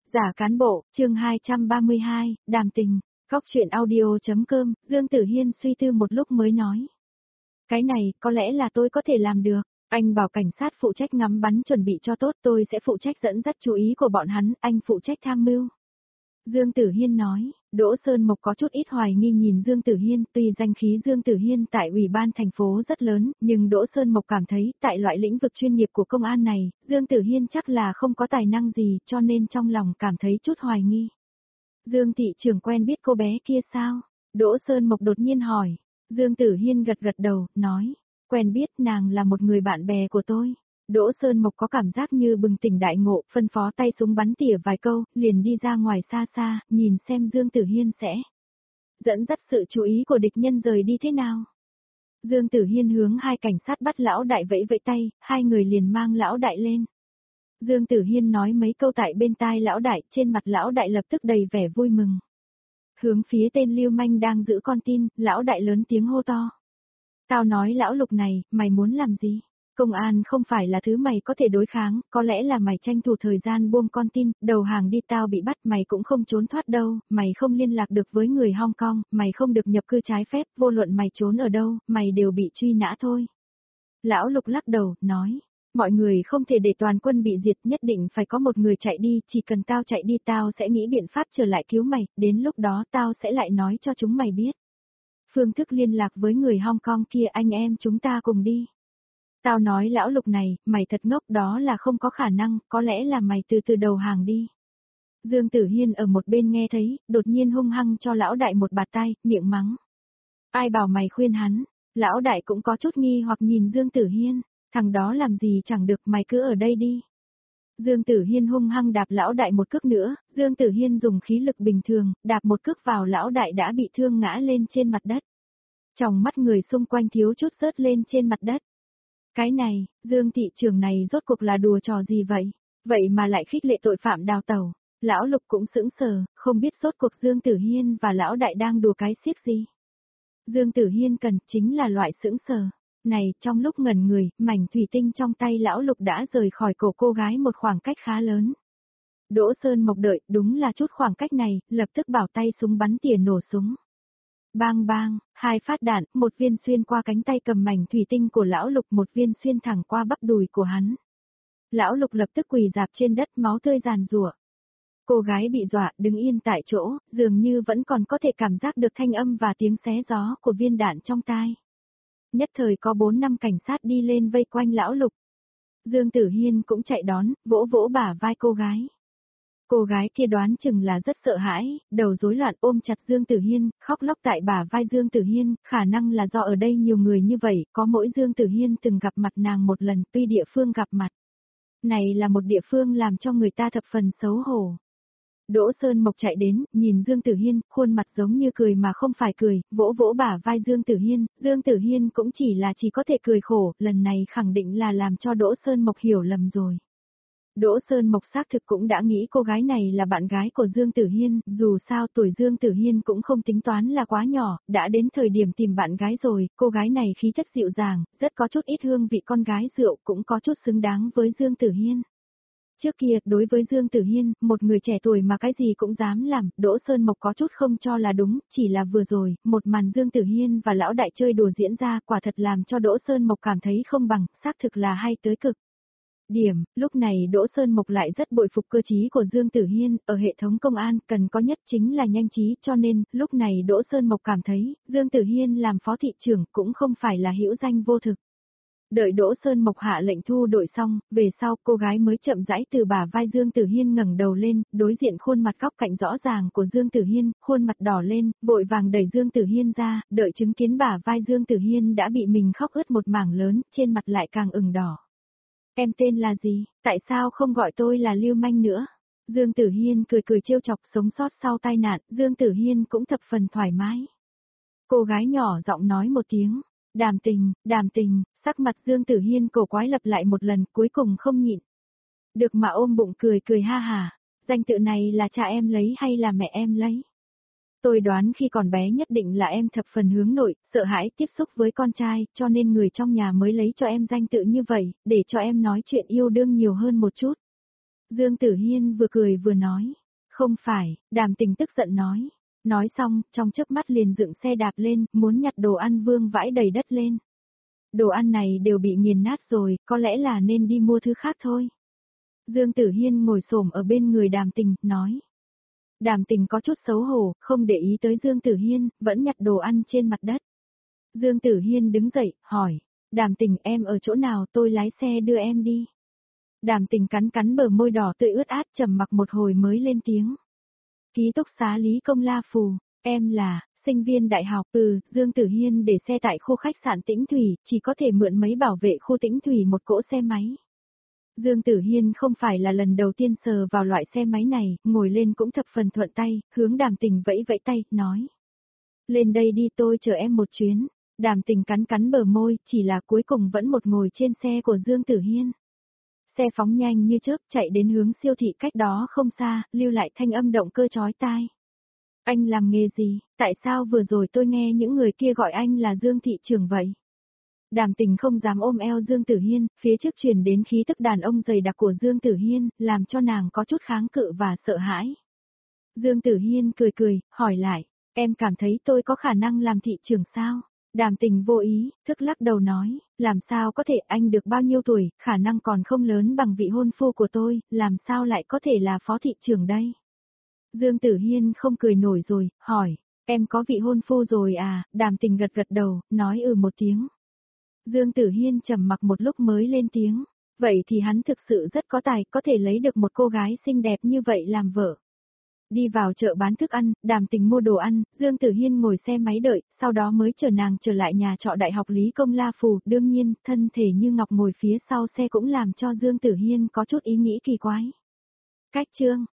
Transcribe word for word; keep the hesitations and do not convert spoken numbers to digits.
Giả cán bộ, chương hai trăm ba mươi hai, đàm tình, góc chuyện audio.com, Dương Tử Hiên suy tư một lúc mới nói. Cái này, có lẽ là tôi có thể làm được. Anh bảo cảnh sát phụ trách ngắm bắn chuẩn bị cho tốt, tôi sẽ phụ trách dẫn dắt chú ý của bọn hắn, anh phụ trách tham mưu. Dương Tử Hiên nói, Đỗ Sơn Mộc có chút ít hoài nghi nhìn Dương Tử Hiên, tuy danh khí Dương Tử Hiên tại ủy ban thành phố rất lớn, nhưng Đỗ Sơn Mộc cảm thấy, tại loại lĩnh vực chuyên nghiệp của công an này, Dương Tử Hiên chắc là không có tài năng gì, cho nên trong lòng cảm thấy chút hoài nghi. Dương thị trưởng quen biết cô bé kia sao? Đỗ Sơn Mộc đột nhiên hỏi. Dương Tử Hiên gật gật đầu, nói, quen biết, nàng là một người bạn bè của tôi. Đỗ Sơn Mộc có cảm giác như bừng tỉnh đại ngộ, phân phó tay súng bắn tỉa vài câu, liền đi ra ngoài xa xa, nhìn xem Dương Tử Hiên sẽ dẫn dắt sự chú ý của địch nhân rời đi thế nào. Dương Tử Hiên hướng hai cảnh sát bắt lão đại vẫy vẫy tay, hai người liền mang lão đại lên. Dương Tử Hiên nói mấy câu tại bên tai lão đại, trên mặt lão đại lập tức đầy vẻ vui mừng. Hướng phía tên lưu manh đang giữ con tin, lão đại lớn tiếng hô to. Tao nói lão Lục này, mày muốn làm gì? Công an không phải là thứ mày có thể đối kháng, có lẽ là mày tranh thủ thời gian buông con tin, đầu hàng đi, tao bị bắt mày cũng không trốn thoát đâu, mày không liên lạc được với người Hong Kong, mày không được nhập cư trái phép, vô luận mày trốn ở đâu, mày đều bị truy nã thôi. Lão Lục lắc đầu, nói, mọi người không thể để toàn quân bị diệt, nhất định phải có một người chạy đi, chỉ cần tao chạy đi tao sẽ nghĩ biện pháp trở lại cứu mày, đến lúc đó tao sẽ lại nói cho chúng mày biết. Phương thức liên lạc với người Hong Kong kia, anh em chúng ta cùng đi. Tao nói lão Lục này, mày thật ngốc, đó là không có khả năng, có lẽ là mày từ từ đầu hàng đi. Dương Tử Hiên ở một bên nghe thấy, đột nhiên hung hăng cho lão đại một bạt tai, miệng mắng. Ai bảo mày khuyên hắn? Lão đại cũng có chút nghi hoặc nhìn Dương Tử Hiên, thằng đó làm gì chẳng được, mày cứ ở đây đi. Dương Tử Hiên hung hăng đạp lão đại một cước nữa, Dương Tử Hiên dùng khí lực bình thường, đạp một cước vào lão đại đã bị thương ngã lên trên mặt đất. Trong mắt người xung quanh thiếu chút rớt lên trên mặt đất. Cái này, Dương thị trưởng này rốt cuộc là đùa trò gì vậy? Vậy mà lại khích lệ tội phạm đào tẩu. Lão Lục cũng sững sờ, không biết rốt cuộc Dương Tử Hiên và lão đại đang đùa cái xiếc gì. Dương Tử Hiên cần chính là loại sững sờ. Này, trong lúc ngẩn người, mảnh thủy tinh trong tay lão Lục đã rời khỏi cổ cô gái một khoảng cách khá lớn. Đỗ Sơn Mộc đợi, đúng là chút khoảng cách này, lập tức bảo tay súng bắn tỉa nổ súng. Bang bang, hai phát đạn, một viên xuyên qua cánh tay cầm mảnh thủy tinh của lão Lục, một viên xuyên thẳng qua bắp đùi của hắn. Lão Lục lập tức quỳ rạp trên đất, máu tươi giàn giụa. Cô gái bị dọa, đứng yên tại chỗ, dường như vẫn còn có thể cảm giác được thanh âm và tiếng xé gió của viên đạn trong tai. Nhất thời có bốn năm cảnh sát đi lên vây quanh lão Lục. Dương Tử Hiên cũng chạy đón, vỗ vỗ bả vai cô gái. Cô gái kia đoán chừng là rất sợ hãi, đầu rối loạn ôm chặt Dương Tử Hiên, khóc lóc tại bả vai Dương Tử Hiên, khả năng là do ở đây nhiều người như vậy, có mỗi Dương Tử Hiên từng gặp mặt nàng một lần, tuy địa phương gặp mặt. Này là một địa phương làm cho người ta thập phần xấu hổ. Đỗ Sơn Mộc chạy đến, nhìn Dương Tử Hiên, khuôn mặt giống như cười mà không phải cười, vỗ vỗ bả vai Dương Tử Hiên, Dương Tử Hiên cũng chỉ là chỉ có thể cười khổ, lần này khẳng định là làm cho Đỗ Sơn Mộc hiểu lầm rồi. Đỗ Sơn Mộc xác thực cũng đã nghĩ cô gái này là bạn gái của Dương Tử Hiên, dù sao tuổi Dương Tử Hiên cũng không tính toán là quá nhỏ, đã đến thời điểm tìm bạn gái rồi, cô gái này khí chất dịu dàng, rất có chút ít hương vị con gái rượu, cũng có chút xứng đáng với Dương Tử Hiên. Trước kia, đối với Dương Tử Hiên, một người trẻ tuổi mà cái gì cũng dám làm, Đỗ Sơn Mộc có chút không cho là đúng, chỉ là vừa rồi, một màn Dương Tử Hiên và lão đại chơi đùa diễn ra, quả thật làm cho Đỗ Sơn Mộc cảm thấy không bằng, xác thực là hay tới cực. Điểm, lúc này Đỗ Sơn Mộc lại rất bội phục cơ trí của Dương Tử Hiên, ở hệ thống công an cần có nhất chính là nhanh trí, cho nên, lúc này Đỗ Sơn Mộc cảm thấy, Dương Tử Hiên làm phó thị trưởng cũng không phải là hữu danh vô thực. Đợi Đỗ Sơn Mộc hạ lệnh thu đội xong, về sau cô gái mới chậm rãi từ bả vai Dương Tử Hiên ngẩng đầu lên, đối diện khuôn mặt góc cạnh rõ ràng của Dương Tử Hiên, khuôn mặt đỏ lên, vội vàng đẩy Dương Tử Hiên ra, đợi chứng kiến bả vai Dương Tử Hiên đã bị mình khóc ướt một mảng lớn, trên mặt lại càng ửng đỏ. Em tên là gì, tại sao không gọi tôi là Lưu Manh nữa? Dương Tử Hiên cười cười trêu chọc, sống sót sau tai nạn, Dương Tử Hiên cũng thập phần thoải mái. Cô gái nhỏ giọng nói một tiếng, đàm tình, đàm tình, sắc mặt Dương Tử Hiên cổ quái lặp lại một lần, cuối cùng không nhịn. Được mà ôm bụng cười cười ha hà, danh tự này là cha em lấy hay là mẹ em lấy? Tôi đoán khi còn bé nhất định là em thập phần hướng nội, sợ hãi tiếp xúc với con trai, cho nên người trong nhà mới lấy cho em danh tự như vậy, để cho em nói chuyện yêu đương nhiều hơn một chút. Dương Tử Hiên vừa cười vừa nói, Không phải, Đàm Tình tức giận nói. Nói xong, trong chớp mắt liền dựng xe đạp lên, muốn nhặt đồ ăn vương vãi đầy đất lên. Đồ ăn này đều bị nghiền nát rồi, có lẽ là nên đi mua thứ khác thôi. Dương Tử Hiên ngồi xổm ở bên người Đàm Tình, nói. Đàm Tình có chút xấu hổ, không để ý tới Dương Tử Hiên, vẫn nhặt đồ ăn trên mặt đất. Dương Tử Hiên đứng dậy, hỏi. Đàm Tình em ở chỗ nào, tôi lái xe đưa em đi. Đàm Tình cắn cắn bờ môi đỏ tươi ướt át, trầm mặc một hồi mới lên tiếng. Ký túc xá Lý Công La Phù, em là sinh viên đại học. Ừ, Dương Tử Hiên để xe tại khu khách sạn Tĩnh Thủy, chỉ có thể mượn mấy bảo vệ khu Tĩnh Thủy một cỗ xe máy. Dương Tử Hiên không phải là lần đầu tiên sờ vào loại xe máy này, ngồi lên cũng thập phần thuận tay, hướng Đàm Tình vẫy vẫy tay, nói. Lên đây đi, tôi chờ em một chuyến. Đàm Tình cắn cắn bờ môi, chỉ là cuối cùng vẫn một ngồi trên xe của Dương Tử Hiên. Xe phóng nhanh như chớp chạy đến hướng siêu thị cách đó không xa, lưu lại thanh âm động cơ chói tai. Anh làm nghề gì, tại sao vừa rồi tôi nghe những người kia gọi anh là Dương thị trưởng vậy? Đàm Tình không dám ôm eo Dương Tử Hiên, phía trước truyền đến khí tức đàn ông dày đặc của Dương Tử Hiên, làm cho nàng có chút kháng cự và sợ hãi. Dương Tử Hiên cười cười, hỏi lại, em cảm thấy tôi có khả năng làm thị trưởng sao? Đàm Tình vô ý, thức lắc đầu nói, làm sao có thể, anh được bao nhiêu tuổi, khả năng còn không lớn bằng vị hôn phu của tôi, làm sao lại có thể là phó thị trưởng đây? Dương Tử Hiên không cười nổi rồi, hỏi, em có vị hôn phu rồi à? Đàm Tình gật gật đầu, nói ừ một tiếng. Dương Tử Hiên trầm mặc một lúc mới lên tiếng, vậy thì hắn thực sự rất có tài, có thể lấy được một cô gái xinh đẹp như vậy làm vợ. Đi vào chợ bán thức ăn, Đàm Tình mua đồ ăn, Dương Tử Hiên ngồi xe máy đợi, sau đó mới chở nàng trở lại nhà trọ Đại học Lý Công La Phù. Đương nhiên, thân thể như ngọc ngồi phía sau xe cũng làm cho Dương Tử Hiên có chút ý nghĩ kỳ quái. Cách chương